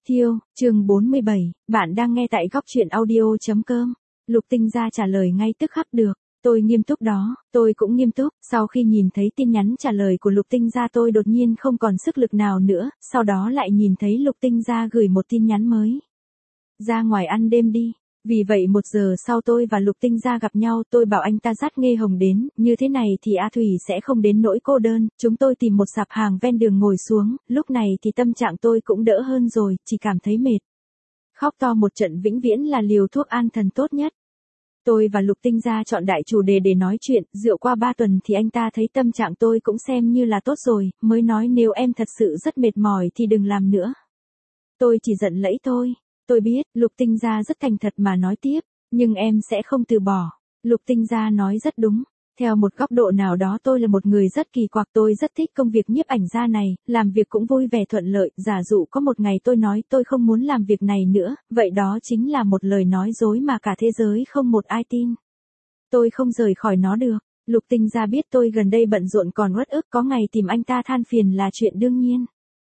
Thiêu, chương 47, bạn đang nghe tại góc truyện audio.com. Lục Tinh Gia trả lời ngay tức khắc được. Tôi nghiêm túc đó, tôi cũng nghiêm túc. Sau khi nhìn thấy tin nhắn trả lời của Lục Tinh Gia tôi đột nhiên không còn sức lực nào nữa, sau đó lại nhìn thấy Lục Tinh Gia gửi một tin nhắn mới. Ra ngoài ăn đêm đi. Vì vậy 1 giờ sau tôi và Lục Tinh Gia gặp nhau, tôi bảo anh ta dắt Nghê Hồng đến, như thế này thì A Thủy sẽ không đến nỗi cô đơn. Chúng tôi tìm một sạp hàng ven đường ngồi xuống, lúc này thì tâm trạng tôi cũng đỡ hơn rồi, chỉ cảm thấy mệt. Khóc to một trận vĩnh viễn là liều thuốc an thần tốt nhất. Tôi và Lục Tinh Gia chọn đại chủ đề để nói chuyện, rượu qua 3 tuần thì anh ta thấy tâm trạng tôi cũng xem như là tốt rồi, mới nói nếu em thật sự rất mệt mỏi thì đừng làm nữa. Tôi chỉ giận lẫy thôi. Tôi biết, Lục Tinh Gia rất thành thật mà nói tiếp, nhưng em sẽ không từ bỏ. Lục Tinh Gia nói rất đúng. Theo một góc độ nào đó tôi là một người rất kỳ quặc, tôi rất thích công việc nhiếp ảnh gia này, làm việc cũng vui vẻ thuận lợi, giả dụ có một ngày tôi nói tôi không muốn làm việc này nữa, vậy đó chính là một lời nói dối mà cả thế giới không một ai tin. Tôi không rời khỏi nó được. Lục Tinh Gia biết tôi gần đây bận rộn còn uất ức, có ngày tìm anh ta than phiền là chuyện đương nhiên.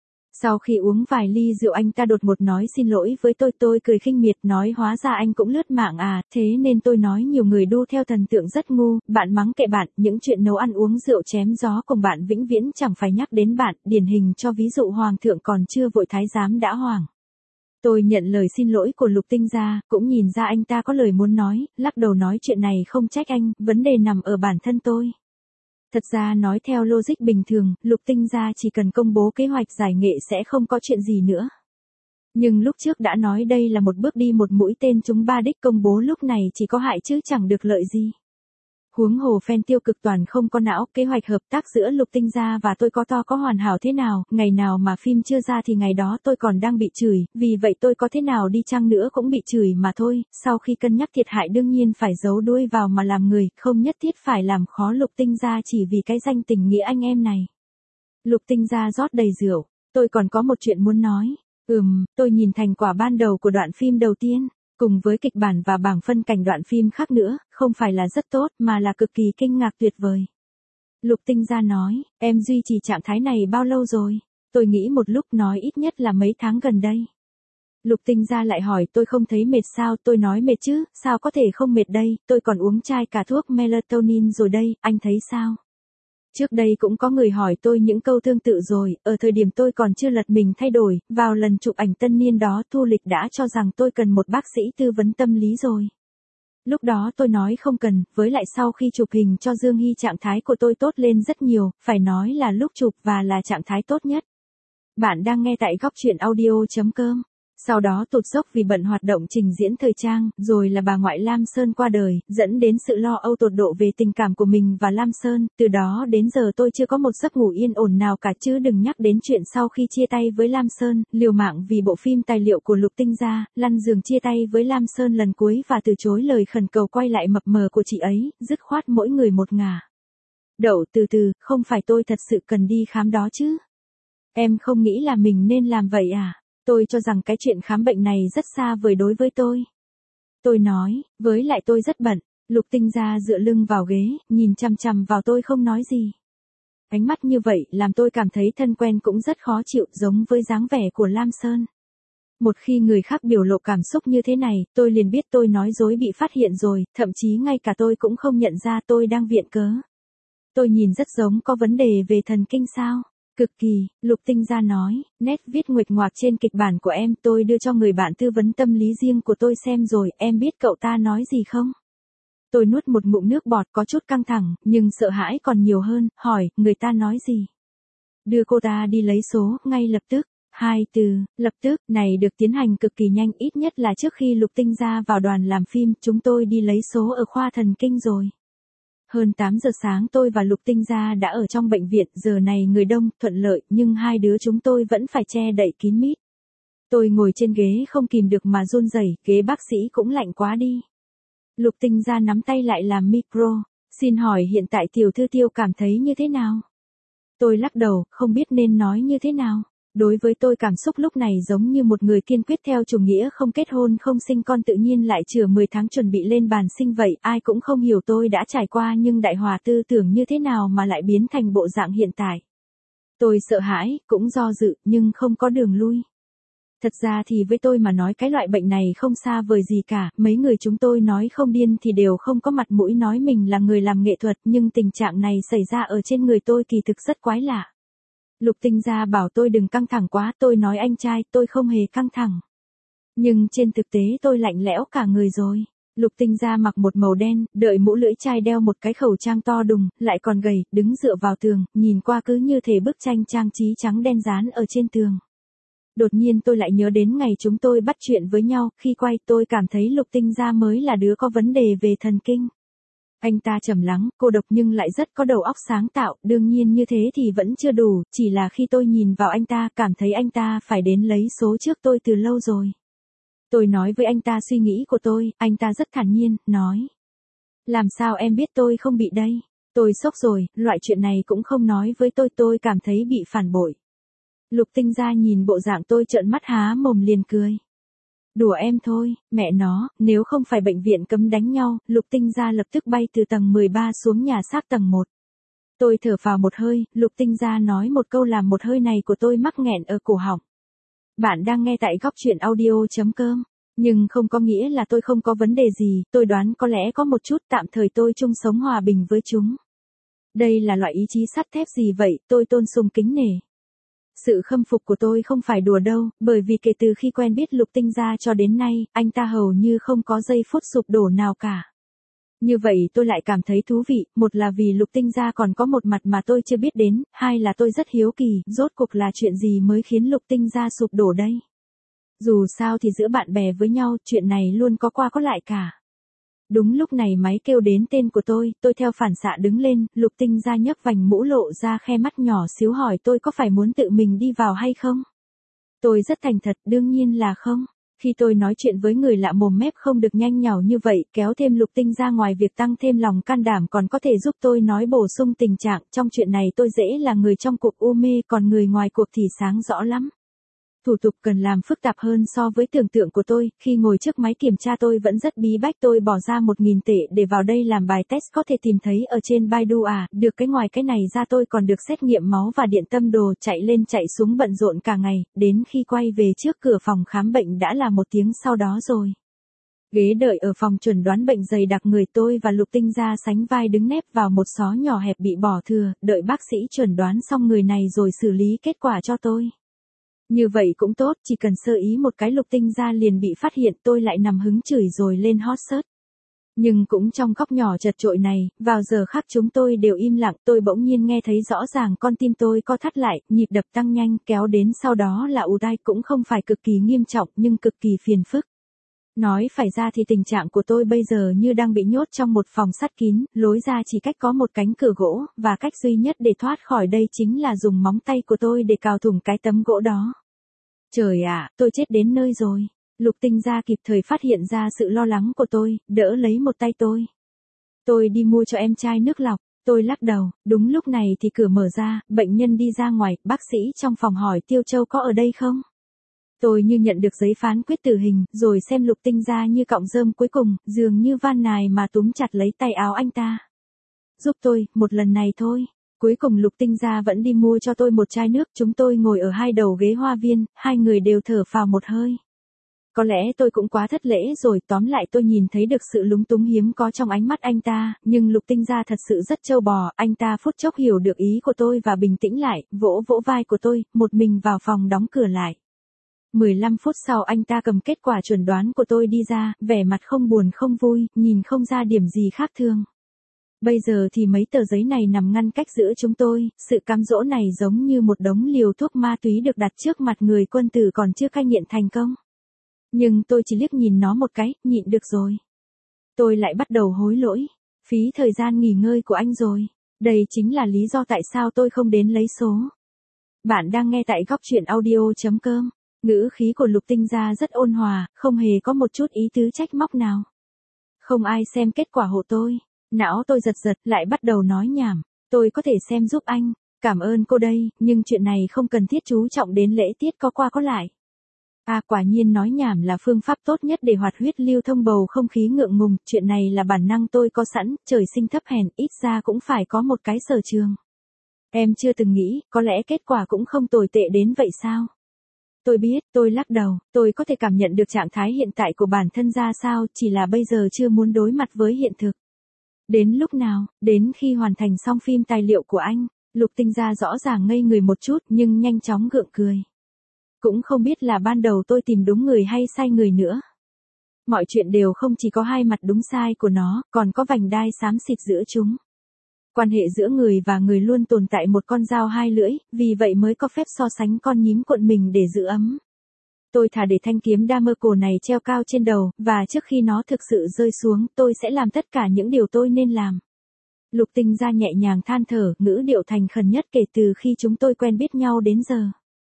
Sau khi uống vài ly rượu anh ta đột ngột nói xin lỗi với tôi cười khinh miệt nói hóa ra anh cũng lướt mạng à, thế nên tôi nói nhiều người đu theo thần tượng rất ngu, bạn mắng kệ bạn, những chuyện nấu ăn uống rượu chém gió cùng bạn vĩnh viễn chẳng phải nhắc đến bạn, điển hình cho ví dụ hoàng thượng còn chưa vội thái giám đã hoảng. Tôi nhận lời xin lỗi của Lục Tinh Gia, cũng nhìn ra anh ta có lời muốn nói, lắc đầu nói chuyện này không trách anh, vấn đề nằm ở bản thân tôi. Thật ra nói theo logic bình thường, Lục Tinh Gia chỉ cần công bố kế hoạch giải nghệ sẽ không có chuyện gì nữa. Nhưng lúc trước đã nói đây là một bước đi một mũi tên trúng 3 đích, công bố lúc này chỉ có hại chứ chẳng được lợi gì. Huống hồ fan tiêu cực toàn không có não, kế hoạch hợp tác giữa Lục Tinh Gia và tôi có to có hoàn hảo thế nào, ngày nào mà phim chưa ra thì ngày đó tôi còn đang bị chửi, vì vậy tôi có thế nào đi chăng nữa cũng bị chửi mà thôi, sau khi cân nhắc thiệt hại đương nhiên phải giấu đuôi vào mà làm người, không nhất thiết phải làm khó Lục Tinh Gia chỉ vì cái danh tình nghĩa anh em này. Lục Tinh Gia rót đầy rượu, tôi còn có một chuyện muốn nói. Tôi nhìn thành quả ban đầu của đoạn phim đầu tiên. Cùng với kịch bản và bảng phân cảnh đoạn phim khác nữa, không phải là rất tốt mà là cực kỳ kinh ngạc tuyệt vời. Lục Tinh Gia nói, em duy trì trạng thái này bao lâu rồi? Tôi nghĩ một lúc nói ít nhất là mấy tháng gần đây. Lục Tinh Gia lại hỏi tôi không thấy mệt sao, tôi nói mệt chứ, sao có thể không mệt đây, tôi còn uống chai cả thuốc melatonin rồi đây, anh thấy sao? Trước đây cũng có người hỏi tôi những câu tương tự rồi, ở thời điểm tôi còn chưa lật mình thay đổi, vào lần chụp ảnh tân niên đó Thu Lịch đã cho rằng tôi cần một bác sĩ tư vấn tâm lý rồi. Lúc đó tôi nói không cần, với lại sau khi chụp hình cho Dương Hy trạng thái của tôi tốt lên rất nhiều, phải nói là lúc chụp và là trạng thái tốt nhất. Bạn đang nghe tại góc truyện audio.com. Sau đó tụt dốc vì bận hoạt động trình diễn thời trang, rồi là bà ngoại Lam Sơn qua đời, dẫn đến sự lo âu tột độ về tình cảm của mình và Lam Sơn, từ đó đến giờ tôi chưa có một giấc ngủ yên ổn nào cả, chứ đừng nhắc đến chuyện sau khi chia tay với Lam Sơn, liều mạng vì bộ phim tài liệu của Lục Tinh Gia, lăn giường chia tay với Lam Sơn lần cuối và từ chối lời khẩn cầu quay lại mập mờ của chị ấy, dứt khoát mỗi người một ngả. Đậu từ từ, không phải tôi thật sự cần đi khám đó chứ? Em không nghĩ là mình nên làm vậy à? Tôi cho rằng cái chuyện khám bệnh này rất xa vời đối với tôi. Tôi nói, với lại tôi rất bận. Lục Tinh Gia dựa lưng vào ghế, nhìn chằm chằm vào tôi không nói gì. Ánh mắt như vậy làm tôi cảm thấy thân quen cũng rất khó chịu, giống với dáng vẻ của Lam Sơn. Một khi người khác biểu lộ cảm xúc như thế này, tôi liền biết tôi nói dối bị phát hiện rồi, thậm chí ngay cả tôi cũng không nhận ra tôi đang viện cớ. Tôi nhìn rất giống có vấn đề về thần kinh sao? Cực kỳ, Lục Tinh Gia nói, nét viết nguệch ngoạc trên kịch bản của em tôi đưa cho người bạn tư vấn tâm lý riêng của tôi xem rồi, em biết cậu ta nói gì không? Tôi nuốt một ngụm nước bọt có chút căng thẳng, nhưng sợ hãi còn nhiều hơn, hỏi, người ta nói gì? Đưa cô ta đi lấy số, ngay lập tức. 2 từ, lập tức, này được tiến hành cực kỳ nhanh, ít nhất là trước khi Lục Tinh Gia vào đoàn làm phim, chúng tôi đi lấy số ở khoa thần kinh rồi. Hơn 8 giờ sáng tôi và Lục Tinh Gia đã ở trong bệnh viện, giờ này người đông, thuận lợi, nhưng hai đứa chúng tôi vẫn phải che đậy kín mít. Tôi ngồi trên ghế không kìm được mà run rẩy, ghế bác sĩ cũng lạnh quá đi. Lục Tinh Gia nắm tay lại làm micro, xin hỏi hiện tại tiểu thư Tiêu cảm thấy như thế nào? Tôi lắc đầu, không biết nên nói như thế nào. Đối với tôi cảm xúc lúc này giống như một người kiên quyết theo chủ nghĩa không kết hôn không sinh con tự nhiên lại chừa 10 tháng chuẩn bị lên bàn sinh vậy, ai cũng không hiểu tôi đã trải qua nhưng đại hòa tư tưởng như thế nào mà lại biến thành bộ dạng hiện tại. Tôi sợ hãi, cũng do dự, nhưng không có đường lui. Thật ra thì với tôi mà nói cái loại bệnh này không xa vời gì cả, mấy người chúng tôi nói không điên thì đều không có mặt mũi nói mình là người làm nghệ thuật, nhưng tình trạng này xảy ra ở trên người tôi kỳ thực rất quái lạ. Lục Tinh Gia bảo tôi đừng căng thẳng quá, tôi nói anh trai, tôi không hề căng thẳng. Nhưng trên thực tế tôi lạnh lẽo cả người rồi. Lục Tinh Gia mặc một màu đen, đợi mũ lưỡi chai, đeo một cái khẩu trang to đùng, lại còn gầy, đứng dựa vào tường, nhìn qua cứ như thể bức tranh trang trí trắng đen dán ở trên tường. Đột nhiên tôi lại nhớ đến ngày chúng tôi bắt chuyện với nhau, khi quay tôi cảm thấy Lục Tinh Gia mới là đứa có vấn đề về thần kinh. Anh ta trầm lắng, cô độc nhưng lại rất có đầu óc sáng tạo, đương nhiên như thế thì vẫn chưa đủ, chỉ là khi tôi nhìn vào anh ta cảm thấy anh ta phải đến lấy số trước tôi từ lâu rồi. Tôi nói với anh ta suy nghĩ của tôi, anh ta rất thản nhiên, nói. Làm sao em biết tôi không bị đây? Tôi sốc rồi, loại chuyện này cũng không nói với tôi cảm thấy bị phản bội. Lục Tinh Gia nhìn bộ dạng tôi trợn mắt há mồm liền cười. Đùa em thôi, mẹ nó, nếu không phải bệnh viện cấm đánh nhau, Lục Tinh Gia lập tức bay từ tầng 13 xuống nhà xác tầng 1. Tôi thở phào một hơi, Lục Tinh Gia nói một câu làm một hơi này của tôi mắc nghẹn ở cổ họng. Bạn đang nghe tại góc truyện audio.com. Nhưng không có nghĩa là tôi không có vấn đề gì, tôi đoán có lẽ có một chút, tạm thời tôi chung sống hòa bình với chúng. Đây là loại ý chí sắt thép gì vậy, tôi tôn sùng kính nể. Sự khâm phục của tôi không phải đùa đâu, bởi vì kể từ khi quen biết Lục Tinh Gia cho đến nay, anh ta hầu như không có giây phút sụp đổ nào cả. Như vậy tôi lại cảm thấy thú vị, một là vì Lục Tinh Gia còn có một mặt mà tôi chưa biết đến, hai là tôi rất hiếu kỳ, rốt cuộc là chuyện gì mới khiến Lục Tinh Gia sụp đổ đây. Dù sao thì giữa bạn bè với nhau, chuyện này luôn có qua có lại cả. Đúng lúc này máy kêu đến tên của tôi theo phản xạ đứng lên, Lục Tinh Gia nhấc vành mũ lộ ra khe mắt nhỏ xíu hỏi tôi có phải muốn tự mình đi vào hay không? Tôi rất thành thật, đương nhiên là không. Khi tôi nói chuyện với người lạ mồm mép không được nhanh nhảu như vậy, kéo thêm Lục Tinh Gia ngoài việc tăng thêm lòng can đảm còn có thể giúp tôi nói bổ sung tình trạng, trong chuyện này tôi dễ là người trong cuộc u mê, còn người ngoài cuộc thì sáng rõ lắm. Thủ tục cần làm phức tạp hơn so với tưởng tượng của tôi, khi ngồi trước máy kiểm tra tôi vẫn rất bí bách, tôi bỏ ra 1.000 tệ để vào đây làm bài test có thể tìm thấy ở trên Baidu được cái ngoài cái này ra tôi còn được xét nghiệm máu và điện tâm đồ, chạy lên chạy xuống bận rộn cả ngày, đến khi quay về trước cửa phòng khám bệnh đã là 1 tiếng sau đó rồi. Ghế đợi ở phòng chuẩn đoán bệnh dày đặc người, tôi và Lục Tinh Gia sánh vai đứng nép vào một xó nhỏ hẹp bị bỏ thừa, đợi bác sĩ chuẩn đoán xong người này rồi xử lý kết quả cho tôi. Như vậy cũng tốt, chỉ cần sơ ý một cái Lục Tinh Gia liền bị phát hiện, tôi lại nằm hứng chửi rồi lên hot search. Nhưng cũng trong góc nhỏ chật chội này, vào giờ khác chúng tôi đều im lặng, tôi bỗng nhiên nghe thấy rõ ràng con tim tôi co thắt lại, nhịp đập tăng nhanh, kéo đến sau đó là ù tai, cũng không phải cực kỳ nghiêm trọng nhưng cực kỳ phiền phức. Nói phải ra thì tình trạng của tôi bây giờ như đang bị nhốt trong một phòng sắt kín, lối ra chỉ cách có một cánh cửa gỗ, và cách duy nhất để thoát khỏi đây chính là dùng móng tay của tôi để cào thủng cái tấm gỗ đó. Trời ạ, tôi chết đến nơi rồi. Lục Tinh Gia kịp thời phát hiện ra sự lo lắng của tôi, đỡ lấy một tay tôi. Tôi đi mua cho em chai nước lọc, tôi lắc đầu, đúng lúc này thì cửa mở ra, bệnh nhân đi ra ngoài, bác sĩ trong phòng hỏi Tiêu Châu có ở đây không? Tôi như nhận được giấy phán quyết tử hình, rồi xem Lục Tinh Gia như cọng rơm cuối cùng, dường như van nài mà túm chặt lấy tay áo anh ta. Giúp tôi, một lần này thôi. Cuối cùng Lục Tinh Gia vẫn đi mua cho tôi một chai nước, chúng tôi ngồi ở hai đầu ghế hoa viên, hai người đều thở phào một hơi. Có lẽ tôi cũng quá thất lễ rồi, tóm lại tôi nhìn thấy được sự lúng túng hiếm có trong ánh mắt anh ta, nhưng Lục Tinh Gia thật sự rất trâu bò, anh ta phút chốc hiểu được ý của tôi và bình tĩnh lại, vỗ vỗ vai của tôi, một mình vào phòng đóng cửa lại. 15 phút sau anh ta cầm kết quả chuẩn đoán của tôi đi ra, vẻ mặt không buồn không vui, nhìn không ra điểm gì khác thường. Bây giờ thì mấy tờ giấy này nằm ngăn cách giữa chúng tôi, sự cám dỗ này giống như một đống liều thuốc ma túy được đặt trước mặt người quân tử còn chưa cai nghiện thành công. Nhưng tôi chỉ liếc nhìn nó một cái, nhịn được rồi. Tôi lại bắt đầu hối lỗi, phí thời gian nghỉ ngơi của anh rồi. Đây chính là lý do tại sao tôi không đến lấy số. Bạn đang nghe tại góc truyện audio.com. Ngữ khí của Lục Tinh Gia rất ôn hòa, không hề có một chút ý tứ trách móc nào. Không ai xem kết quả hộ tôi. Não tôi giật giật, lại bắt đầu nói nhảm. Tôi có thể xem giúp anh. Cảm ơn cô đây, nhưng chuyện này không cần thiết chú trọng đến lễ tiết có qua có lại. Quả nhiên nói nhảm là phương pháp tốt nhất để hoạt huyết lưu thông bầu không khí ngượng ngùng. Chuyện này là bản năng tôi có sẵn, trời sinh thấp hèn, ít ra cũng phải có một cái sở trường. Em chưa từng nghĩ, có lẽ kết quả cũng không tồi tệ đến vậy sao? tôi biết, tôi lắc đầu, tôi có thể cảm nhận được trạng thái hiện tại của bản thân ra sao, chỉ là bây giờ chưa muốn đối mặt với hiện thực. Đến lúc nào, đến khi hoàn thành xong phim tài liệu của anh, Lục Tinh Gia rõ ràng ngây người một chút nhưng nhanh chóng gượng cười. Cũng không biết là ban đầu tôi tìm đúng người hay sai người nữa. Mọi chuyện đều không chỉ có hai mặt đúng sai của nó, còn có vành đai xám xịt giữa chúng. Quan hệ giữa người và người luôn tồn tại một con dao hai lưỡi, vì vậy mới có phép so sánh con nhím cuộn mình để giữ ấm. Tôi thà để thanh kiếm Damasco này treo cao trên đầu, và trước khi nó thực sự rơi xuống, tôi sẽ làm tất cả những điều tôi nên làm. Lục Tinh Gia nhẹ nhàng than thở, ngữ điệu thành khẩn nhất kể từ khi chúng tôi quen biết nhau đến giờ.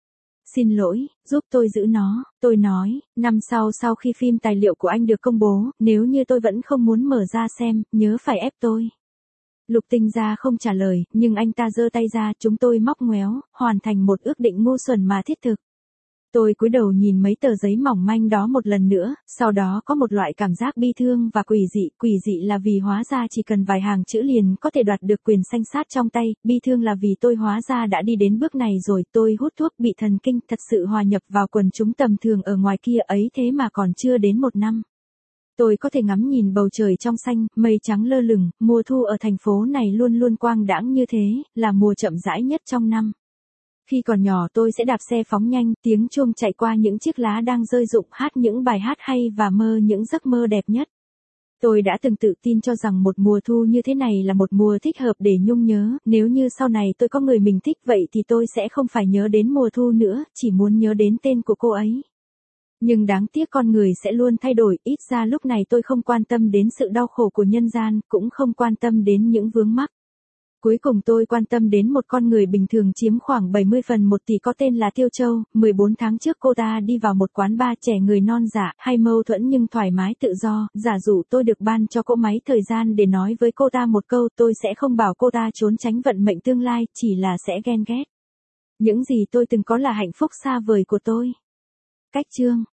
Xin lỗi, giúp tôi giữ nó, tôi nói, năm sau khi phim tài liệu của anh được công bố, nếu như tôi vẫn không muốn mở ra xem, nhớ phải ép tôi. Lục Tinh Gia không trả lời, nhưng anh ta giơ tay ra, chúng tôi móc ngoéo, hoàn thành một ước định ngu xuẩn mà thiết thực. Tôi cúi đầu nhìn mấy tờ giấy mỏng manh đó một lần nữa, sau đó có một loại cảm giác bi thương và quỷ dị là vì hóa ra chỉ cần vài hàng chữ liền có thể đoạt được quyền sanh sát trong tay, bi thương là vì tôi hóa ra đã đi đến bước này rồi, tôi hút thuốc bị thần kinh, thật sự hòa nhập vào quần chúng tầm thường ở ngoài kia ấy thế mà còn chưa đến 1 năm. Tôi có thể ngắm nhìn bầu trời trong xanh, mây trắng lơ lửng, mùa thu ở thành phố này luôn luôn quang đãng như thế, là mùa chậm rãi nhất trong năm. Khi còn nhỏ tôi sẽ đạp xe phóng nhanh, tiếng chuông chạy qua những chiếc lá đang rơi rụng, hát những bài hát hay và mơ những giấc mơ đẹp nhất. Tôi đã từng tự tin cho rằng một mùa thu như thế này là một mùa thích hợp để nhung nhớ, nếu như sau này tôi có người mình thích vậy thì tôi sẽ không phải nhớ đến mùa thu nữa, chỉ muốn nhớ đến tên của cô ấy. Nhưng đáng tiếc con người sẽ luôn thay đổi, ít ra lúc này tôi không quan tâm đến sự đau khổ của nhân gian, cũng không quan tâm đến những vướng mắc. Cuối cùng tôi quan tâm đến một con người bình thường chiếm khoảng 70% tỷ có tên là Tiêu Châu. 14 tháng trước cô ta đi vào một quán bar, trẻ người non dạ, hay mâu thuẫn nhưng thoải mái tự do, giả dụ tôi được ban cho cỗ máy thời gian để nói với cô ta một câu, tôi sẽ không bảo cô ta trốn tránh vận mệnh tương lai, chỉ là sẽ ghen ghét. Những gì tôi từng có là hạnh phúc xa vời của tôi. Cách chương